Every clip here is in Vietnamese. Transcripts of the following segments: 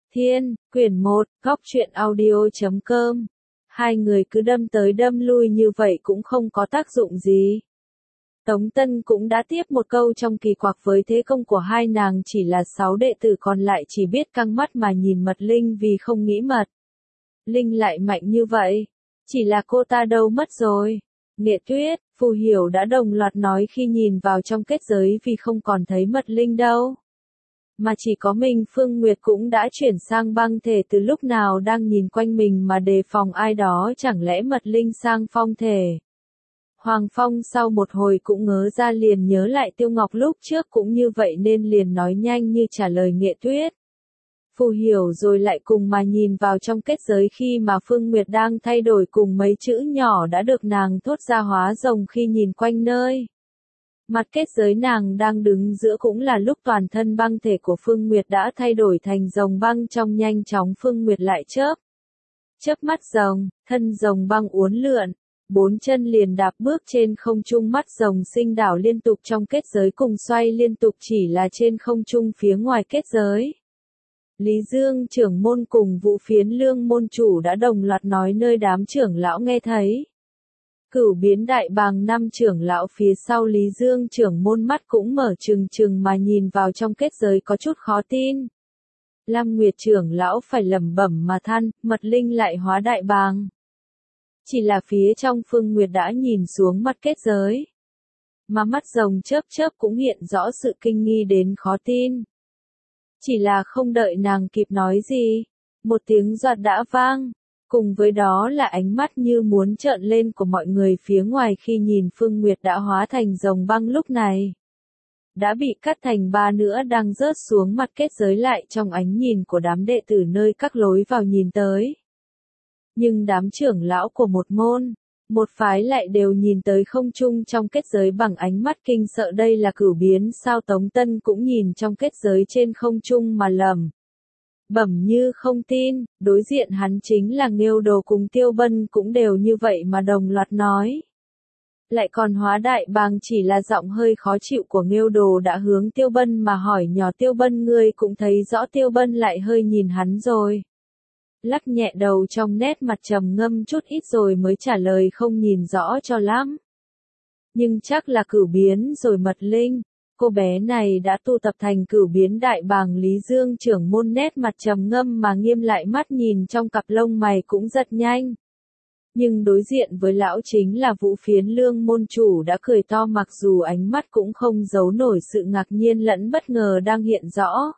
Thiên, quyển 1, góc truyện audio.com. Hai người cứ đâm tới đâm lui như vậy cũng không có tác dụng gì. Tống Tân cũng đã tiếp một câu trong kỳ quặc với thế công của hai nàng, chỉ là 6 đệ tử còn lại chỉ biết căng mắt mà nhìn Mật Linh vì không nghĩ Mật Linh lại mạnh như vậy. Chỉ là cô ta đâu mất rồi? Nghệ Tuyết, Phù Hiểu đã đồng loạt nói khi nhìn vào trong kết giới vì không còn thấy Mật Linh đâu. Mà chỉ có mình Phương Nguyệt cũng đã chuyển sang băng thể từ lúc nào đang nhìn quanh mình mà đề phòng ai đó, chẳng lẽ Mật Linh sang phong thể. Hoàng Phong sau một hồi cũng ngớ ra, liền nhớ lại Tiêu Ngọc lúc trước cũng như vậy nên liền nói nhanh như trả lời Nghệ Tuyết. Phù Hiểu rồi lại cùng mà nhìn vào trong kết giới khi mà Phương Nguyệt đang thay đổi cùng mấy chữ nhỏ đã được nàng thốt ra hóa rồng khi nhìn quanh nơi. Mặt kết giới nàng đang đứng giữa cũng là lúc toàn thân băng thể của Phương Nguyệt đã thay đổi thành rồng băng, trong nhanh chóng Phương Nguyệt lại chớp mắt rồng, thân rồng băng uốn lượn, 4 chân liền đạp bước trên không trung, mắt rồng sinh đảo liên tục trong kết giới cùng xoay liên tục chỉ là trên không trung phía ngoài kết giới. Lý Dương trưởng môn cùng Vũ Phiến Lương môn chủ đã đồng loạt nói nơi đám trưởng lão nghe thấy. Cửu biến đại bàng 5 trưởng lão phía sau Lý Dương trưởng môn mắt cũng mở trừng trừng mà nhìn vào trong kết giới có chút khó tin. Lam Nguyệt trưởng lão phải lẩm bẩm mà than, Mật Linh lại hóa đại bàng. Chỉ là phía trong Phương Nguyệt đã nhìn xuống mặt kết giới. Mà mắt rồng chớp cũng hiện rõ sự kinh nghi đến khó tin. Chỉ là không đợi nàng kịp nói gì, một tiếng doạt đã vang. Cùng với đó là ánh mắt như muốn trợn lên của mọi người phía ngoài khi nhìn Phương Nguyệt đã hóa thành rồng băng lúc này. Đã bị cắt thành 3 nữa đang rớt xuống mặt kết giới lại trong ánh nhìn của đám đệ tử nơi các lối vào nhìn tới. Nhưng đám trưởng lão của một môn, một phái lại đều nhìn tới không trung trong kết giới bằng ánh mắt kinh sợ. Đây là cửu biến sao? Tống Tân cũng nhìn trong kết giới trên không trung mà lẩm bẩm như không tin. Đối diện hắn chính là Nghêu Đồ cùng Tiêu Bân cũng đều như vậy mà đồng loạt nói. Lại còn hóa đại bàng. Chỉ là giọng hơi khó chịu của Nghêu Đồ đã hướng Tiêu Bân mà hỏi nhỏ, Tiêu Bân ngươi cũng thấy rõ? Tiêu Bân lại hơi nhìn hắn rồi lắc nhẹ đầu trong nét mặt trầm ngâm chút ít rồi mới trả lời không nhìn rõ cho lắm. Nhưng chắc là cửu biến rồi Mật Linh. Cô bé này đã tu tập thành cửu biến đại bàng. Lý Dương trưởng môn nét mặt trầm ngâm mà nghiêm lại, mắt nhìn trong cặp lông mày cũng giật nhanh. Nhưng đối diện với lão chính là Vũ Phiến Lương môn chủ đã cười to, mặc dù ánh mắt cũng không giấu nổi sự ngạc nhiên lẫn bất ngờ đang hiện rõ.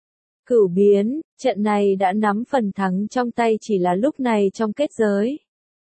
Cửu biến, trận này đã nắm phần thắng trong tay, chỉ là lúc này trong kết giới.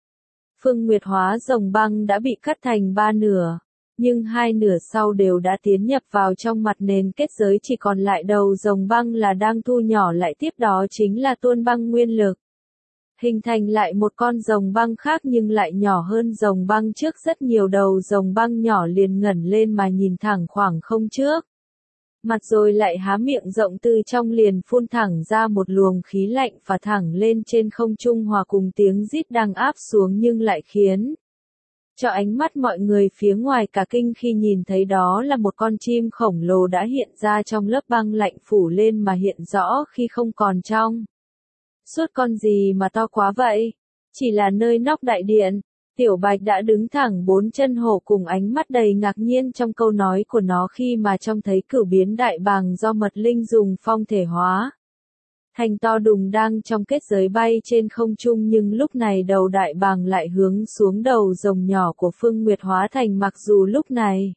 Phương Nguyệt hóa rồng băng đã bị cắt thành 3 nửa. Nhưng 2 nửa sau đều đã tiến nhập vào trong mặt nền kết giới, chỉ còn lại đầu rồng băng là đang thu nhỏ lại, tiếp đó chính là tuôn băng nguyên lực. Hình thành lại một con rồng băng khác nhưng lại nhỏ hơn rồng băng trước rất nhiều. Đầu rồng băng nhỏ liền ngẩng lên mà nhìn thẳng khoảng không trước. Mặt rồi lại há miệng rộng, từ trong liền phun thẳng ra một luồng khí lạnh và thẳng lên trên không trung hòa cùng tiếng rít đang áp xuống, nhưng lại khiến cho ánh mắt mọi người phía ngoài cả kinh khi nhìn thấy đó là một con chim khổng lồ đã hiện ra trong lớp băng lạnh phủ lên mà hiện rõ khi không còn trong suốt. Con gì mà to quá vậy? Chỉ là nơi nóc đại điện, Tiểu Bạch đã đứng thẳng 4 chân hổ cùng ánh mắt đầy ngạc nhiên trong câu nói của nó khi mà trông thấy cửu biến đại bàng do Mật Linh dùng phong thể hóa thành to đùng đang trong kết giới bay trên không trung. Nhưng lúc này đầu đại bàng lại hướng xuống đầu rồng nhỏ của Phương Nguyệt hóa thành, mặc dù lúc này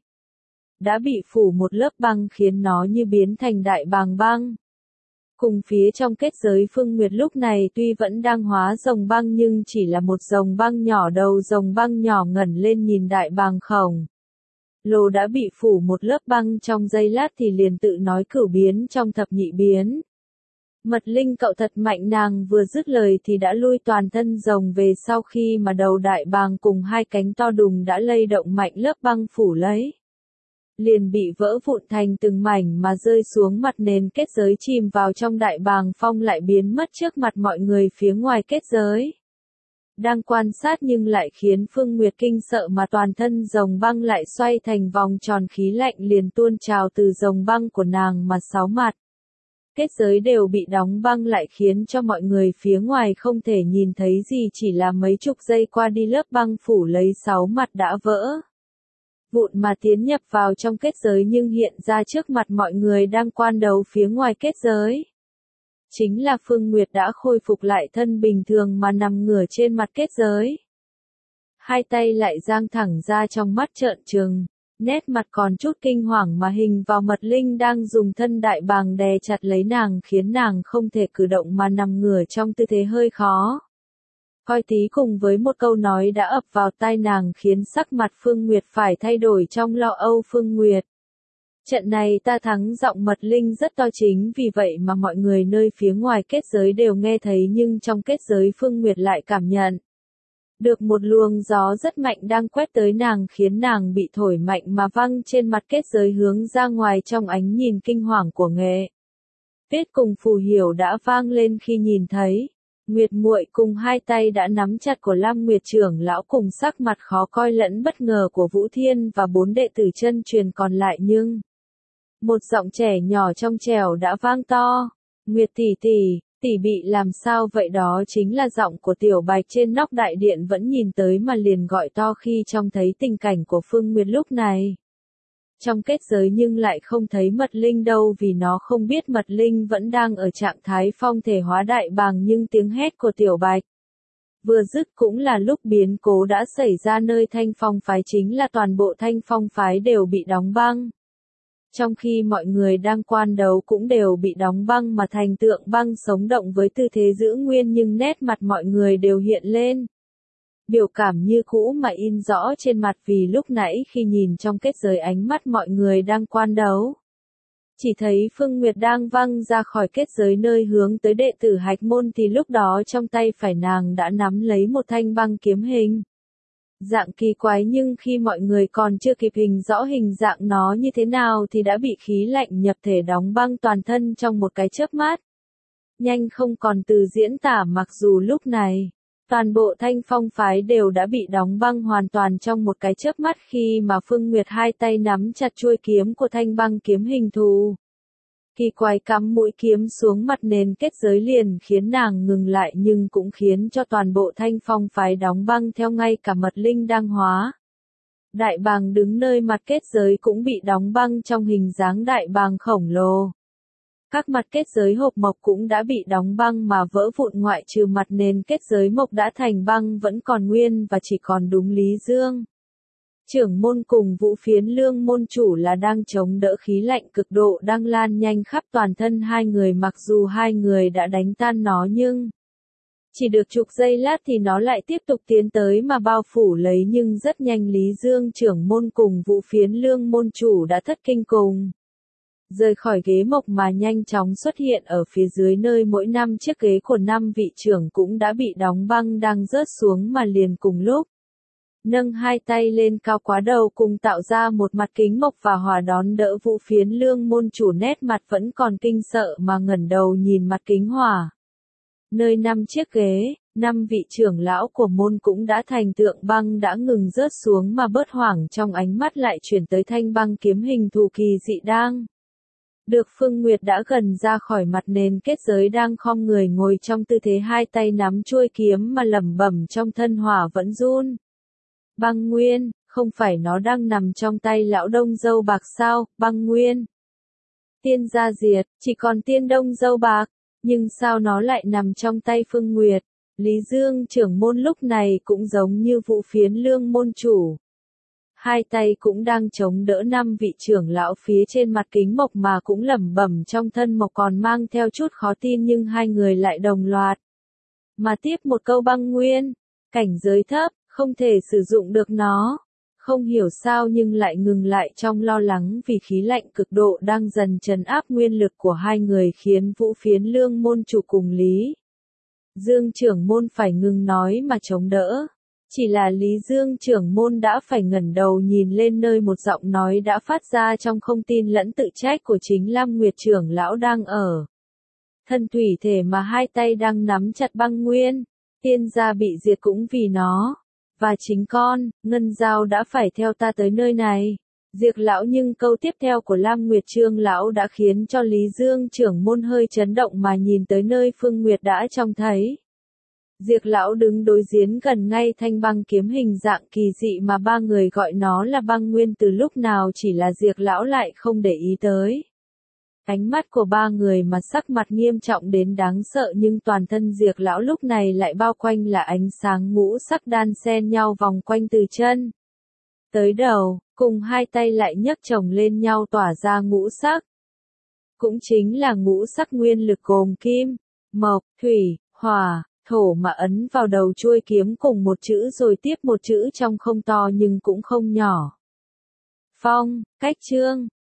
đã bị phủ một lớp băng khiến nó như biến thành đại bàng băng. Cùng phía trong kết giới Phương Nguyệt lúc này tuy vẫn đang hóa rồng băng nhưng chỉ là một rồng băng nhỏ, đầu rồng băng nhỏ ngẩng lên nhìn đại bàng khổng lồ đã bị phủ một lớp băng trong giây lát thì liền tự nói cửu biến trong thập nhị biến. Mật Linh cậu thật mạnh. Nàng vừa dứt lời thì đã lui toàn thân rồng về sau khi mà đầu đại bàng cùng 2 cánh to đùng đã lay động mạnh lớp băng phủ lấy. Liền bị vỡ vụn thành từng mảnh mà rơi xuống mặt nền kết giới, chìm vào trong đại bàng phong lại biến mất trước mặt mọi người phía ngoài kết giới. Đang quan sát nhưng lại khiến Phương Nguyệt kinh sợ, mà toàn thân rồng băng lại xoay thành vòng tròn, khí lạnh liền tuôn trào từ rồng băng của nàng mà 6 mặt. Kết giới đều bị đóng băng lại khiến cho mọi người phía ngoài không thể nhìn thấy gì, chỉ là mấy chục giây qua đi lớp băng phủ lấy 6 mặt đã vỡ vụn mà tiến nhập vào trong kết giới, nhưng hiện ra trước mặt mọi người đang quan đấu phía ngoài kết giới. Chính là Phương Nguyệt đã khôi phục lại thân bình thường mà nằm ngửa trên mặt kết giới. Hai tay lại dang thẳng ra, trong mắt trợn trừng, nét mặt còn chút kinh hoàng mà hình vào Mật Linh đang dùng thân đại bàng đè chặt lấy nàng, khiến nàng không thể cử động mà nằm ngửa trong tư thế hơi khó coi tí. Cùng với một câu nói đã ập vào tai nàng khiến sắc mặt Phương Nguyệt phải thay đổi trong lo âu. Phương Nguyệt, trận này ta thắng. Giọng Mật Linh rất to, chính vì vậy mà mọi người nơi phía ngoài kết giới đều nghe thấy, nhưng trong kết giới Phương Nguyệt lại cảm nhận được một luồng gió rất mạnh đang quét tới nàng, khiến nàng bị thổi mạnh mà văng trên mặt kết giới hướng ra ngoài. Trong ánh nhìn kinh hoàng của Nghệ Tuyết cùng Phù Hiểu đã vang lên khi nhìn thấy Nguyệt muội cùng hai tay đã nắm chặt của Lam Nguyệt trưởng lão, cùng sắc mặt khó coi lẫn bất ngờ của Vũ Thiên và 4 đệ tử chân truyền còn lại, nhưng một giọng trẻ nhỏ trong trẻo đã vang to, Nguyệt tỷ tỷ, tỷ bị làm sao vậy? Đó chính là giọng của Tiểu Bạch trên nóc đại điện, vẫn nhìn tới mà liền gọi to khi trông thấy tình cảnh của Phương Nguyệt lúc này. Trong kết giới nhưng lại không thấy Mật Linh đâu, vì nó không biết Mật Linh vẫn đang ở trạng thái phong thể hóa đại bàng, nhưng tiếng hét của Tiểu Bạch vừa dứt cũng là lúc biến cố đã xảy ra nơi Thanh Phong phái, chính là toàn bộ Thanh Phong phái đều bị đóng băng. Trong khi mọi người đang quan đấu cũng đều bị đóng băng mà thành tượng băng sống động với tư thế giữ nguyên, nhưng nét mặt mọi người đều hiện lên biểu cảm như cũ mà in rõ trên mặt, vì lúc nãy khi nhìn trong kết giới ánh mắt mọi người đang quan đấu. Chỉ thấy Phương Nguyệt đang văng ra khỏi kết giới nơi hướng tới đệ tử Hạch Môn, thì lúc đó trong tay phải nàng đã nắm lấy một thanh băng kiếm hình dạng kỳ quái, nhưng khi mọi người còn chưa kịp hình rõ hình dạng nó như thế nào thì đã bị khí lạnh nhập thể đóng băng toàn thân trong một cái chớp mắt. Nhanh không còn từ diễn tả, mặc dù lúc này toàn bộ Thanh Phong phái đều đã bị đóng băng hoàn toàn trong một cái chớp mắt, khi mà Phương Nguyệt hai tay nắm chặt chuôi kiếm của thanh băng kiếm hình thù kỳ quái cắm mũi kiếm xuống mặt nền kết giới liền khiến nàng ngừng lại, nhưng cũng khiến cho toàn bộ Thanh Phong phái đóng băng theo. Ngay cả Mật Linh đang hóa đại bàng đứng nơi mặt kết giới cũng bị đóng băng trong hình dáng đại bàng khổng lồ. Các mặt kết giới hộp mộc cũng đã bị đóng băng mà vỡ vụn, ngoại trừ mặt nền kết giới mộc đã thành băng vẫn còn nguyên, và chỉ còn đúng Lý Dương trưởng môn cùng Vũ Phiến Lương môn chủ là đang chống đỡ khí lạnh cực độ đang lan nhanh khắp toàn thân hai người. Mặc dù hai người đã đánh tan nó, nhưng chỉ được chục giây lát thì nó lại tiếp tục tiến tới mà bao phủ lấy, nhưng rất nhanh Lý Dương trưởng môn cùng Vũ Phiến Lương môn chủ đã thất kinh cùng rời khỏi ghế mộc mà nhanh chóng xuất hiện ở phía dưới, nơi mỗi 5 chiếc ghế của 5 vị trưởng cũng đã bị đóng băng đang rớt xuống, mà liền cùng lúc nâng hai tay lên cao quá đầu cùng tạo ra một mặt kính mộc và hòa đón đỡ. Vũ Phiến Lương môn chủ nét mặt vẫn còn kinh sợ mà ngẩng đầu nhìn mặt kính hỏa nơi 5 chiếc ghế. 5 vị trưởng lão của môn cũng đã thành tượng băng đã ngừng rớt xuống, mà bớt hoảng trong ánh mắt lại chuyển tới thanh băng kiếm hình thù kỳ dị đang được Phương Nguyệt đã gần ra khỏi mặt nền kết giới, đang khom người ngồi trong tư thế hai tay nắm chuôi kiếm mà lẩm bẩm trong thân hỏa vẫn run. Băng nguyên, không phải nó đang nằm trong tay lão Đông Dâu Bạc sao? Băng nguyên, tiên gia diệt, chỉ còn tiên Đông Dâu Bạc, nhưng sao nó lại nằm trong tay Phương Nguyệt? Lý Dương trưởng môn lúc này cũng giống như Vũ Phiến Lương môn chủ, hai tay cũng đang chống đỡ 5 vị trưởng lão phía trên mặt kính mộc mà cũng lẩm bẩm trong thân mộc, còn mang theo chút khó tin, nhưng hai người lại đồng loạt mà tiếp một câu băng nguyên, cảnh giới thấp, không thể sử dụng được nó. Không hiểu sao nhưng lại ngừng lại trong lo lắng, vì khí lạnh cực độ đang dần trấn áp nguyên lực của hai người, khiến Vũ Phiến Lương môn chủ cùng Lý Dương trưởng môn phải ngừng nói mà chống đỡ. Chỉ là Lý Dương trưởng môn đã phải ngẩng đầu nhìn lên nơi một giọng nói đã phát ra trong không tin lẫn tự trách của chính Lam Nguyệt trưởng lão đang ở thân thủy thể mà hai tay đang nắm chặt băng nguyên. Tiên gia bị diệt cũng vì nó, và chính con, Ngân Giao đã phải theo ta tới nơi này. Diệc lão, nhưng câu tiếp theo của Lam Nguyệt Trương lão đã khiến cho Lý Dương trưởng môn hơi chấn động mà nhìn tới nơi Phương Nguyệt đã trông thấy. Diệc lão đứng đối diện gần ngay thanh băng kiếm hình dạng kỳ dị mà ba người gọi nó là băng nguyên từ lúc nào, chỉ là diệc lão lại không để ý tới. Ánh mắt của ba người mà sắc mặt nghiêm trọng đến đáng sợ, nhưng toàn thân diệc lão lúc này lại bao quanh là ánh sáng ngũ sắc đan xen nhau vòng quanh từ chân tới đầu, cùng hai tay lại nhấc chồng lên nhau tỏa ra ngũ sắc. Cũng chính là ngũ sắc nguyên lực gồm kim, mộc, thủy, hỏa, thổ mà ấn vào đầu chuôi kiếm cùng một chữ rồi tiếp một chữ trong không to nhưng cũng không nhỏ. Phong, cách chương.